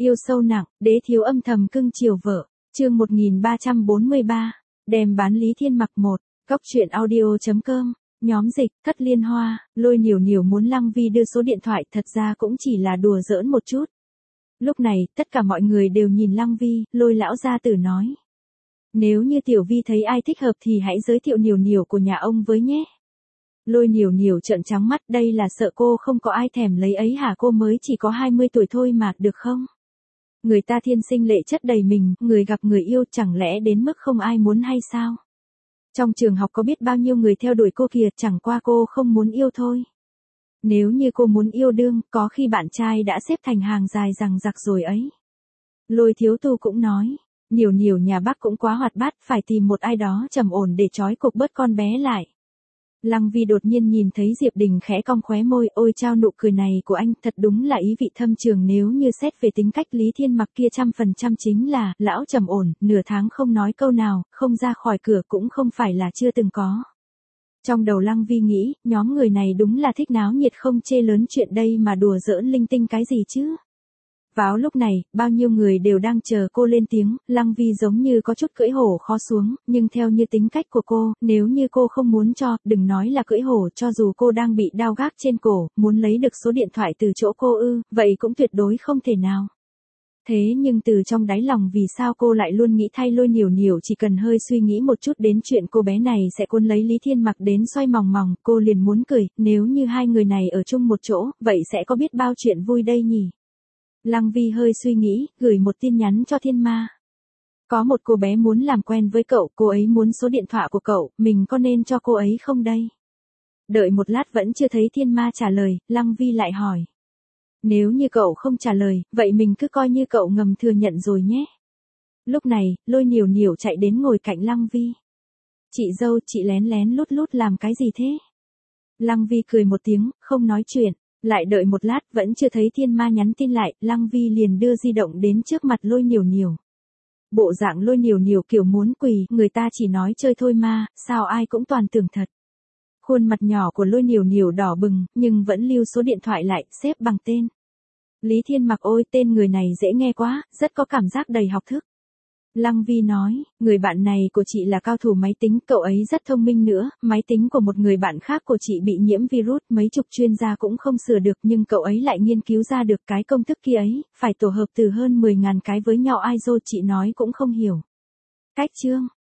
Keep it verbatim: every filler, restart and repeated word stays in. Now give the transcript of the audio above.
Yêu sâu nặng, đế thiếu âm thầm cưng chiều vợ. Chương một nghìn ba trăm bốn mươi ba. Đem bán Lý Thiên Mặc một. Cóc truyện audio chấm com. Nhóm dịch, Thất Liên Hoa, Lôi Nhiều Nhiều muốn Lăng Vi đưa số điện thoại, thật ra cũng chỉ là đùa giỡn một chút. Lúc này, tất cả mọi người đều nhìn Lăng Vi, Lôi lão gia tử nói. Nếu như Tiểu Vi thấy ai thích hợp thì hãy giới thiệu Nhiều Nhiều của nhà ông với nhé. Lôi Nhiều Nhiều trợn trắng mắt, đây là sợ cô không có ai thèm lấy ấy hả, cô mới chỉ có hai mươi tuổi thôi mà, được không? Người ta thiên sinh lệ chất đầy mình, người gặp người yêu chẳng lẽ đến mức không ai muốn hay sao? Trong trường học có biết bao nhiêu người theo đuổi cô kìa, chẳng qua cô không muốn yêu thôi. Nếu như cô muốn yêu đương, có khi bạn trai đã xếp thành hàng dài rằng giặc rồi ấy. Lôi Thiếu Tu cũng nói, Nhiều Nhiều nhà bác cũng quá hoạt bát, phải tìm một ai đó trầm ổn để trói cục bớt con bé lại. Lăng Vi đột nhiên nhìn thấy Diệp Đình khẽ cong khóe môi, ôi chao, nụ cười này của anh thật đúng là ý vị thâm trường, nếu như xét về tính cách Lý Thiên Mặc kia trăm phần trăm chính là lão trầm ổn, nửa tháng không nói câu nào, không ra khỏi cửa cũng không phải là chưa từng có. Trong đầu Lăng Vi nghĩ, nhóm người này đúng là thích náo nhiệt không chê lớn chuyện đây mà đùa giỡn linh tinh cái gì chứ. Vào lúc này, bao nhiêu người đều đang chờ cô lên tiếng, Lăng Vi giống như có chút cưỡi hổ khó xuống, nhưng theo như tính cách của cô, nếu như cô không muốn cho, đừng nói là cưỡi hổ, cho dù cô đang bị đao gác trên cổ, muốn lấy được số điện thoại từ chỗ cô ư, vậy cũng tuyệt đối không thể nào. Thế nhưng từ trong đáy lòng vì sao cô lại luôn nghĩ thay Lôi Nhiều Nhiều, chỉ cần hơi suy nghĩ một chút đến chuyện cô bé này sẽ cuốn lấy Lý Thiên Mặc đến xoay mòng mòng, cô liền muốn cười, nếu như hai người này ở chung một chỗ, vậy sẽ có biết bao chuyện vui đây nhỉ. Lăng Vi hơi suy nghĩ, gửi một tin nhắn cho Thiên Ma. Có một cô bé muốn làm quen với cậu, cô ấy muốn số điện thoại của cậu, mình có nên cho cô ấy không đây? Đợi một lát vẫn chưa thấy Thiên Ma trả lời, Lăng Vi lại hỏi. Nếu như cậu không trả lời, vậy mình cứ coi như cậu ngầm thừa nhận rồi nhé. Lúc này, Lôi Nhiều Nhiều chạy đến ngồi cạnh Lăng Vi. Chị dâu, chị lén lén lút lút làm cái gì thế? Lăng Vi cười một tiếng, không nói chuyện. Lại đợi một lát vẫn chưa thấy Thiên Ma nhắn tin lại, Lăng Vi liền đưa di động đến trước mặt Lôi Nhiều Nhiều. Bộ dạng Lôi Nhiều Nhiều kiểu muốn quỳ, người ta chỉ nói chơi thôi mà, sao ai cũng toàn tưởng thật. Khuôn mặt nhỏ của Lôi Nhiều Nhiều đỏ bừng, nhưng vẫn lưu số điện thoại lại, xếp bằng tên. Lý Thiên Mặc, ôi tên người này dễ nghe quá, rất có cảm giác đầy học thức. Lăng Vi nói, người bạn này của chị là cao thủ máy tính, cậu ấy rất thông minh nữa, máy tính của một người bạn khác của chị bị nhiễm virus, mấy chục chuyên gia cũng không sửa được, nhưng cậu ấy lại nghiên cứu ra được cái công thức kia ấy, phải tổ hợp từ hơn mười ngàn cái với nhau, ai dô chị nói cũng không hiểu. Cách chương,